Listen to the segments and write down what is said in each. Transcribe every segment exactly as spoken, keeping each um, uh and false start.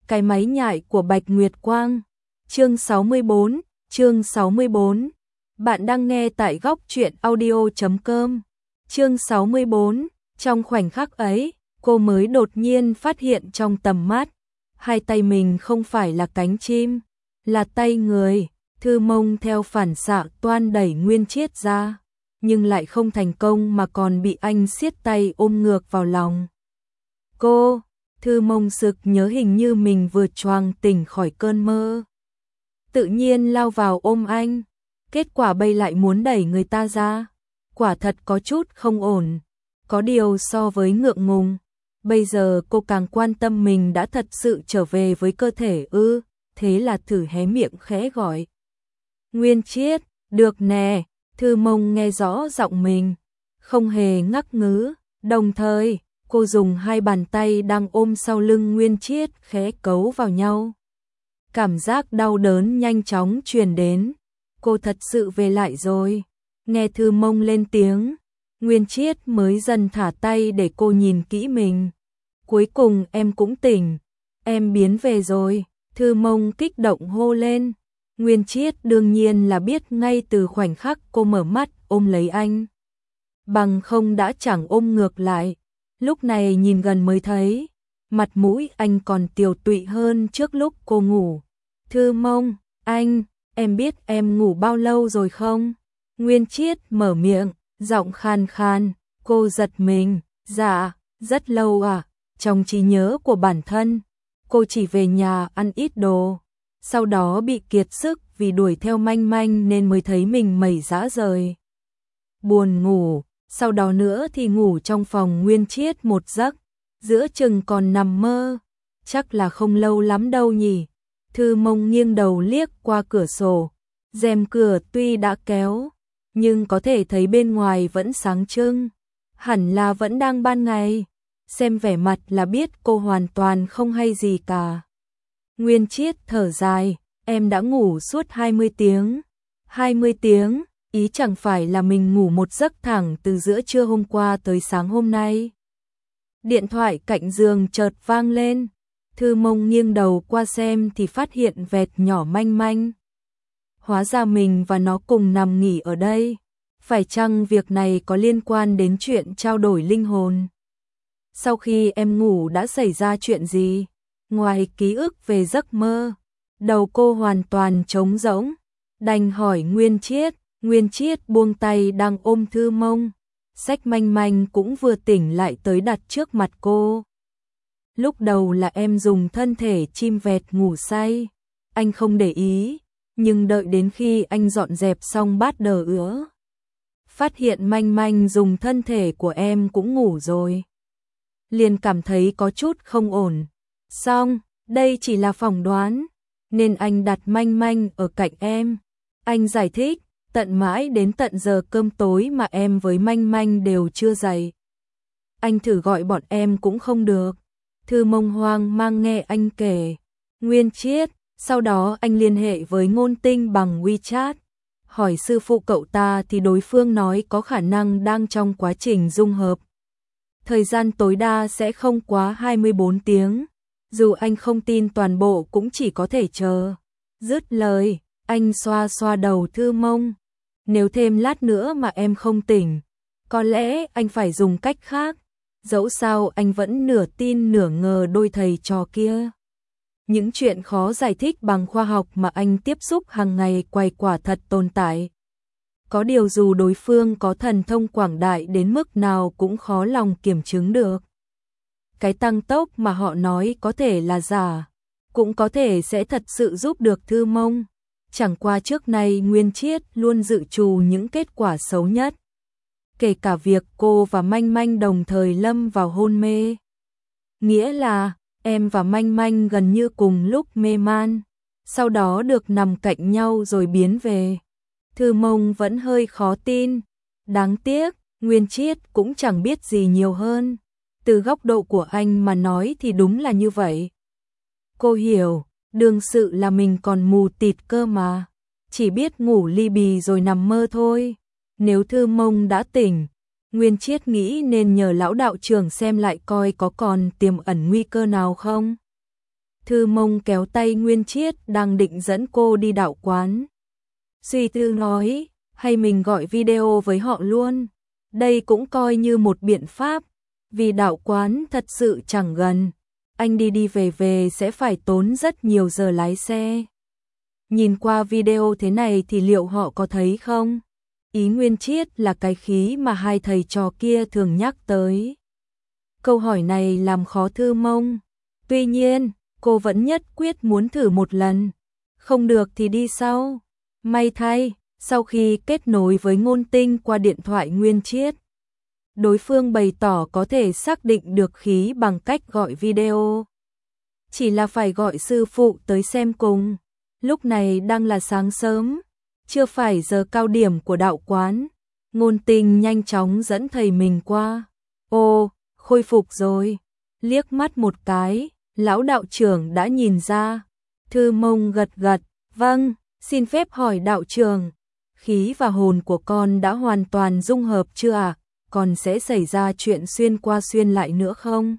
Cái máy nhại của Bạch Nguyệt Quang. Chương sáu mươi bốn, chương sáu mươi bốn. Bạn đang nghe tại góc truyện audio chấm com. Chương sáu mươi bốn, trong khoảnh khắc ấy, cô mới đột nhiên phát hiện trong tầm mắt, hai tay mình không phải là cánh chim, là tay người. Thư Mông theo phản xạ toan đẩy Nguyên Chiết ra, nhưng lại không thành công mà còn bị anh siết tay ôm ngược vào lòng. Cô, Thư Mông sực nhớ hình như mình vừa choàng tỉnh khỏi cơn mơ. Tự nhiên lao vào ôm anh, kết quả bây lại muốn đẩy người ta ra. Quả thật có chút không ổn, có điều so với ngượng ngùng, bây giờ cô càng quan tâm mình đã thật sự trở về với cơ thể ư, thế là thử hé miệng khẽ gọi. Nguyên Chiết, được nè. Thư Mông nghe rõ giọng mình, không hề ngắc ngứ, đồng thời cô dùng hai bàn tay đang ôm sau lưng Nguyên Chiết khẽ cấu vào nhau. Cảm giác đau đớn nhanh chóng truyền đến, cô thật sự về lại rồi. Nghe Thư Mông lên tiếng, Nguyên Chiết mới dần thả tay để cô nhìn kỹ mình. Cuối cùng em cũng tỉnh, em biến về rồi. Thư Mông kích động hô lên. Nguyên Chiết đương nhiên là biết ngay từ khoảnh khắc cô mở mắt ôm lấy anh. Bằng không đã chẳng ôm ngược lại. Lúc này nhìn gần mới thấy, mặt mũi anh còn tiều tụy hơn trước lúc cô ngủ. Thư Mông, anh, em biết em ngủ bao lâu rồi không? Nguyên Chiết mở miệng, giọng khan khan, cô giật mình, dạ, rất lâu à, trong trí nhớ của bản thân, cô chỉ về nhà ăn ít đồ. Sau đó bị kiệt sức vì đuổi theo Manh Manh nên mới thấy mình mẩy rã rời. Buồn ngủ, sau đó nữa thì ngủ trong phòng Nguyên Chiết một giấc, giữa chừng còn nằm mơ, chắc là không lâu lắm đâu nhỉ. Thư Mông nghiêng đầu liếc qua cửa sổ, rèm cửa tuy đã kéo, nhưng có thể thấy bên ngoài vẫn sáng trưng, hẳn là vẫn đang ban ngày, xem vẻ mặt là biết cô hoàn toàn không hay gì cả. Nguyên Chiết thở dài, em đã ngủ suốt hai mươi tiếng. hai mươi tiếng, ý chẳng phải là mình ngủ một giấc thẳng từ giữa trưa hôm qua tới sáng hôm nay. Điện thoại cạnh giường chợt vang lên, Thư Mông nghiêng đầu qua xem thì phát hiện vẹt nhỏ Manh Manh. Hóa ra mình và nó cùng nằm nghỉ ở đây, phải chăng việc này có liên quan đến chuyện trao đổi linh hồn? Sau khi em ngủ đã xảy ra chuyện gì? Ngoài ký ức về giấc mơ, đầu cô hoàn toàn trống rỗng, đành hỏi Nguyên Chiết. Nguyên Chiết buông tay đang ôm Thư Mông, xách Manh Manh cũng vừa tỉnh lại tới đặt trước mặt cô. Lúc đầu là em dùng thân thể chim vẹt ngủ say, anh không để ý, nhưng đợi đến khi anh dọn dẹp xong bát đờ ứa, phát hiện Manh Manh dùng thân thể của em cũng ngủ rồi, liền cảm thấy có chút không ổn. Xong, đây chỉ là phỏng đoán, nên anh đặt Manh Manh ở cạnh em. Anh giải thích, tận mãi đến tận giờ cơm tối mà em với Manh Manh đều chưa dậy. Anh thử gọi bọn em cũng không được. Thư Mông hoang mang nghe anh kể. Nguyên Chiết, sau đó anh liên hệ với Ngôn Tinh bằng WeChat. Hỏi sư phụ cậu ta thì đối phương nói có khả năng đang trong quá trình dung hợp. Thời gian tối đa sẽ không quá hai mươi bốn tiếng. Dù anh không tin toàn bộ cũng chỉ có thể chờ. Dứt lời, anh xoa xoa đầu Thư Mông. Nếu thêm lát nữa mà em không tỉnh, có lẽ anh phải dùng cách khác. Dẫu sao anh vẫn nửa tin nửa ngờ đôi thầy trò kia. Những chuyện khó giải thích bằng khoa học mà anh tiếp xúc hàng ngày quay quả thật tồn tại. Có điều dù đối phương có thần thông quảng đại đến mức nào cũng khó lòng kiểm chứng được. Cái tăng tốc mà họ nói có thể là giả, cũng có thể sẽ thật sự giúp được Thư Mông. Chẳng qua trước nay Nguyên Chiết luôn dự trù những kết quả xấu nhất, kể cả việc cô và Manh Manh đồng thời lâm vào hôn mê. Nghĩa là em và Manh Manh gần như cùng lúc mê man, sau đó được nằm cạnh nhau rồi biến về. Thư Mông vẫn hơi khó tin. Đáng tiếc, Nguyên Chiết cũng chẳng biết gì nhiều hơn. Từ góc độ của anh mà nói thì đúng là như vậy. Cô hiểu, đương sự là mình còn mù tịt cơ mà, chỉ biết ngủ li bì rồi nằm mơ thôi. Nếu Thư Mông đã tỉnh, Nguyên Chiết nghĩ nên nhờ lão đạo trưởng xem lại coi có còn tiềm ẩn nguy cơ nào không. Thư Mông kéo tay Nguyên Chiết đang định dẫn cô đi đạo quán. Suy tư nói, hay mình gọi video với họ luôn. Đây cũng coi như một biện pháp, vì đạo quán thật sự chẳng gần. Anh đi đi về về sẽ phải tốn rất nhiều giờ lái xe. Nhìn qua video thế này thì liệu họ có thấy không? Ý Nguyên Chiết là cái khí mà hai thầy trò kia thường nhắc tới. Câu hỏi này làm khó Thư Mông. Tuy nhiên, cô vẫn nhất quyết muốn thử một lần. Không được thì đi sau. May thay, sau khi kết nối với Ngôn Tinh qua điện thoại Nguyên Chiết, đối phương bày tỏ có thể xác định được khí bằng cách gọi video. Chỉ là phải gọi sư phụ tới xem cùng. Lúc này đang là sáng sớm, chưa phải giờ cao điểm của đạo quán. Ngôn Tinh nhanh chóng dẫn thầy mình qua. Ồ, khôi phục rồi. Liếc mắt một cái, lão đạo trưởng đã nhìn ra. Thư Mông gật gật, vâng, xin phép hỏi đạo trưởng, khí và hồn của con đã hoàn toàn dung hợp chưa ạ? Còn sẽ xảy ra chuyện xuyên qua xuyên lại nữa không?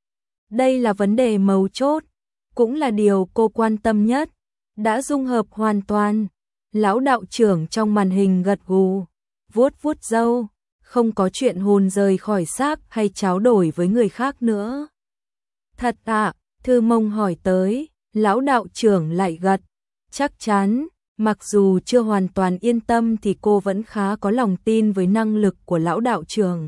Đây là vấn đề mấu chốt, cũng là điều cô quan tâm nhất. Đã dung hợp hoàn toàn. Lão đạo trưởng trong màn hình gật gù, vuốt vuốt râu, không có chuyện hồn rời khỏi xác hay tráo đổi với người khác nữa. Thật ạ? Thư Mông hỏi tới, lão đạo trưởng lại gật, chắc chắn. Mặc dù chưa hoàn toàn yên tâm thì cô vẫn khá có lòng tin với năng lực của lão đạo trưởng.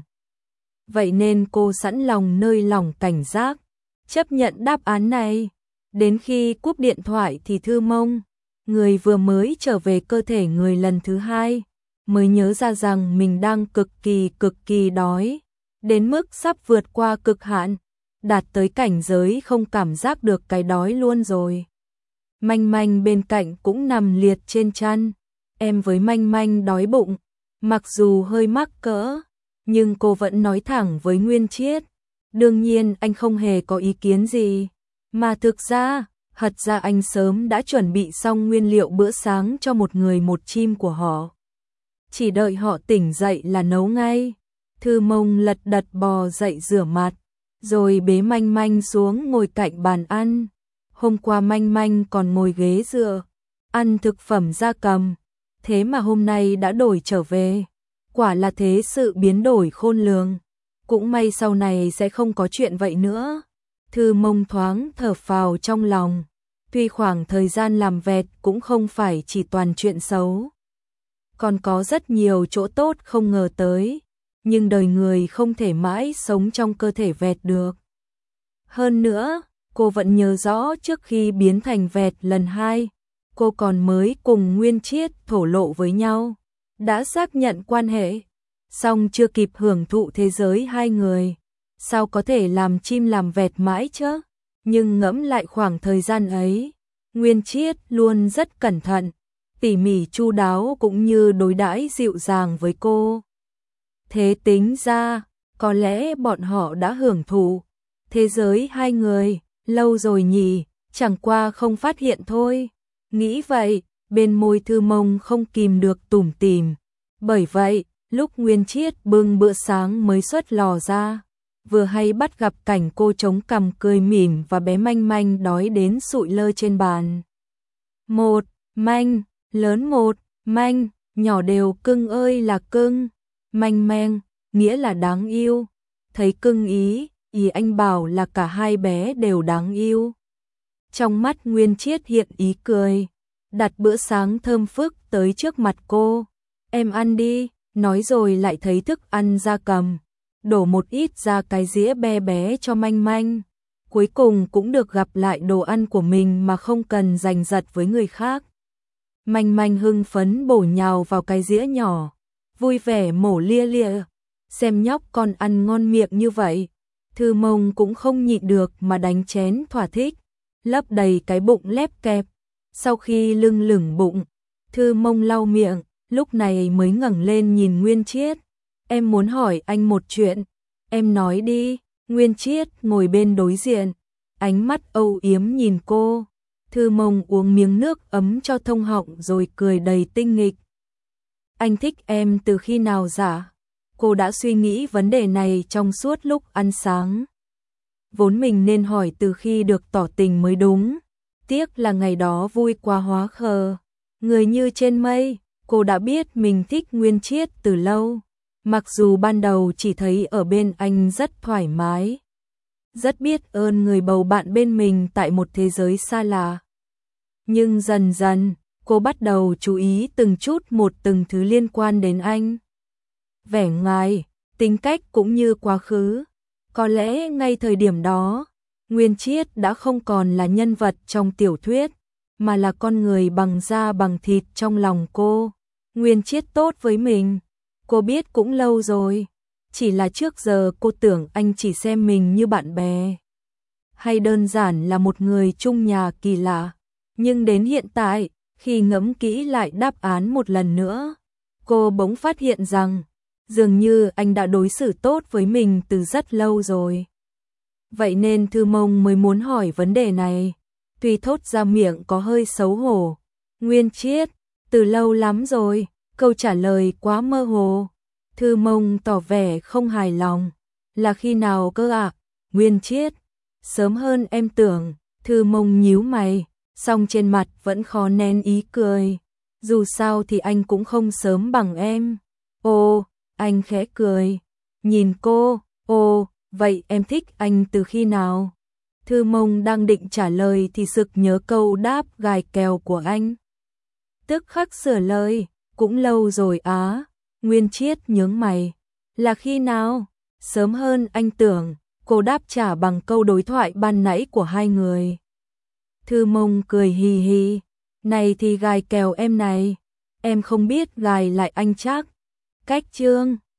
Vậy nên cô sẵn lòng nơi lòng cảnh giác, chấp nhận đáp án này. Đến khi cúp điện thoại thì Thư Mông, người vừa mới trở về cơ thể người lần thứ hai, mới nhớ ra rằng mình đang cực kỳ cực kỳ đói, đến mức sắp vượt qua cực hạn, đạt tới cảnh giới không cảm giác được cái đói luôn rồi. Manh Manh bên cạnh cũng nằm liệt trên chăn, em với Manh Manh đói bụng, mặc dù hơi mắc cỡ, nhưng cô vẫn nói thẳng với Nguyên Chiết. Đương nhiên anh không hề có ý kiến gì, mà thực ra, thật ra anh sớm đã chuẩn bị xong nguyên liệu bữa sáng cho một người một chim của họ. Chỉ đợi họ tỉnh dậy là nấu ngay. Thư Mông lật đật bò dậy rửa mặt, rồi bế Manh Manh xuống ngồi cạnh bàn ăn. Hôm qua Manh Manh còn ngồi ghế dựa, ăn thực phẩm gia cầm, thế mà hôm nay đã đổi trở về. Quả là thế sự biến đổi khôn lường. Cũng may sau này sẽ không có chuyện vậy nữa. Thư Mông thoáng thở phào trong lòng. Tuy khoảng thời gian làm vẹt cũng không phải chỉ toàn chuyện xấu, còn có rất nhiều chỗ tốt không ngờ tới. Nhưng đời người không thể mãi sống trong cơ thể vẹt được. Hơn nữa, cô vẫn nhớ rõ trước khi biến thành vẹt lần hai, cô còn mới cùng Nguyên Chiết thổ lộ với nhau, đã xác nhận quan hệ, song chưa kịp hưởng thụ thế giới hai người. Sao có thể làm chim làm vẹt mãi chứ? Nhưng ngẫm lại khoảng thời gian ấy, Nguyên Chiết luôn rất cẩn thận, tỉ mỉ chu đáo cũng như đối đãi dịu dàng với cô. Thế tính ra, có lẽ bọn họ đã hưởng thụ thế giới hai người lâu rồi nhỉ, chẳng qua không phát hiện thôi. Nghĩ vậy, bên môi Thư Mông không kìm được tủm tỉm. Bởi vậy, lúc Nguyên Chiết bưng bữa sáng mới xuất lò ra, vừa hay bắt gặp cảnh cô chống cằm cười mỉm và bé Manh Manh đói đến sụi lơ trên bàn. Một, Manh, lớn một, Manh, nhỏ đều cưng ơi là cưng. Manh Manh, nghĩa là đáng yêu. Thấy cưng ý, ý anh bảo là cả hai bé đều đáng yêu. Trong mắt Nguyên Chiết hiện ý cười, đặt bữa sáng thơm phức tới trước mặt cô. Em ăn đi, nói rồi lại thấy thức ăn gia cầm, đổ một ít ra cái dĩa bé bé cho Manh Manh. Cuối cùng cũng được gặp lại đồ ăn của mình mà không cần giành giật với người khác. Manh Manh hưng phấn bổ nhào vào cái dĩa nhỏ, vui vẻ mổ lia lia. Xem nhóc con ăn ngon miệng như vậy, Thư Mông cũng không nhịn được mà đánh chén thỏa thích, lấp đầy cái bụng lép kẹp. Sau khi lưng lửng bụng, Thư Mông lau miệng, lúc này mới ngẩng lên nhìn Nguyên Chiết. Em muốn hỏi anh một chuyện. Em nói đi. Nguyên Chiết ngồi bên đối diện, ánh mắt âu yếm nhìn cô. Thư Mông uống miếng nước ấm cho thông họng rồi cười đầy tinh nghịch. Anh thích em từ khi nào dạ? Cô đã suy nghĩ vấn đề này trong suốt lúc ăn sáng. vốn mình nên hỏi từ khi được tỏ tình mới đúng. Tiếc là ngày đó vui quá hóa khờ. Người như trên mây, cô đã biết mình thích Nguyên Chiết từ lâu. Mặc dù ban đầu chỉ thấy ở bên anh rất thoải mái. Rất biết ơn người bầu bạn bên mình tại một thế giới xa lạ. Nhưng dần dần, cô bắt đầu chú ý từng chút một từng thứ liên quan đến anh. Vẻ ngoài, tính cách cũng như quá khứ. Có lẽ ngay thời điểm đó, Nguyên Chiết đã không còn là nhân vật trong tiểu thuyết, mà là con người bằng da bằng thịt trong lòng cô. Nguyên Chiết tốt với mình, cô biết cũng lâu rồi. Chỉ là trước giờ cô tưởng anh chỉ xem mình như bạn bè, hay đơn giản là một người chung nhà kỳ lạ. Nhưng đến hiện tại, khi ngẫm kỹ lại đáp án một lần nữa, cô bỗng phát hiện rằng, dường như anh đã đối xử tốt với mình từ rất lâu rồi. Vậy nên Thư Mông mới muốn hỏi vấn đề này, tuy thốt ra miệng có hơi xấu hổ. Nguyên Chiết, từ lâu lắm rồi, câu trả lời quá mơ hồ. Thư Mông tỏ vẻ không hài lòng. Là khi nào cơ ạ? À? Nguyên Chiết, sớm hơn em tưởng. Thư Mông nhíu mày, song trên mặt vẫn khó nén ý cười. Dù sao thì anh cũng không sớm bằng em. Ồ, anh khẽ cười. Nhìn cô, ồ, vậy em thích anh từ khi nào? Thư Mông đang định trả lời thì sực nhớ câu đáp gài kèo của anh. Tức khắc sửa lời, cũng lâu rồi á. Nguyên Chiết nhướng mày. Là khi nào? Sớm hơn anh tưởng. Cô đáp trả bằng câu đối thoại ban nãy của hai người. Thư Mông cười hì hì. Này thì gài kèo em này. Em không biết gài lại anh chắc. Cách chương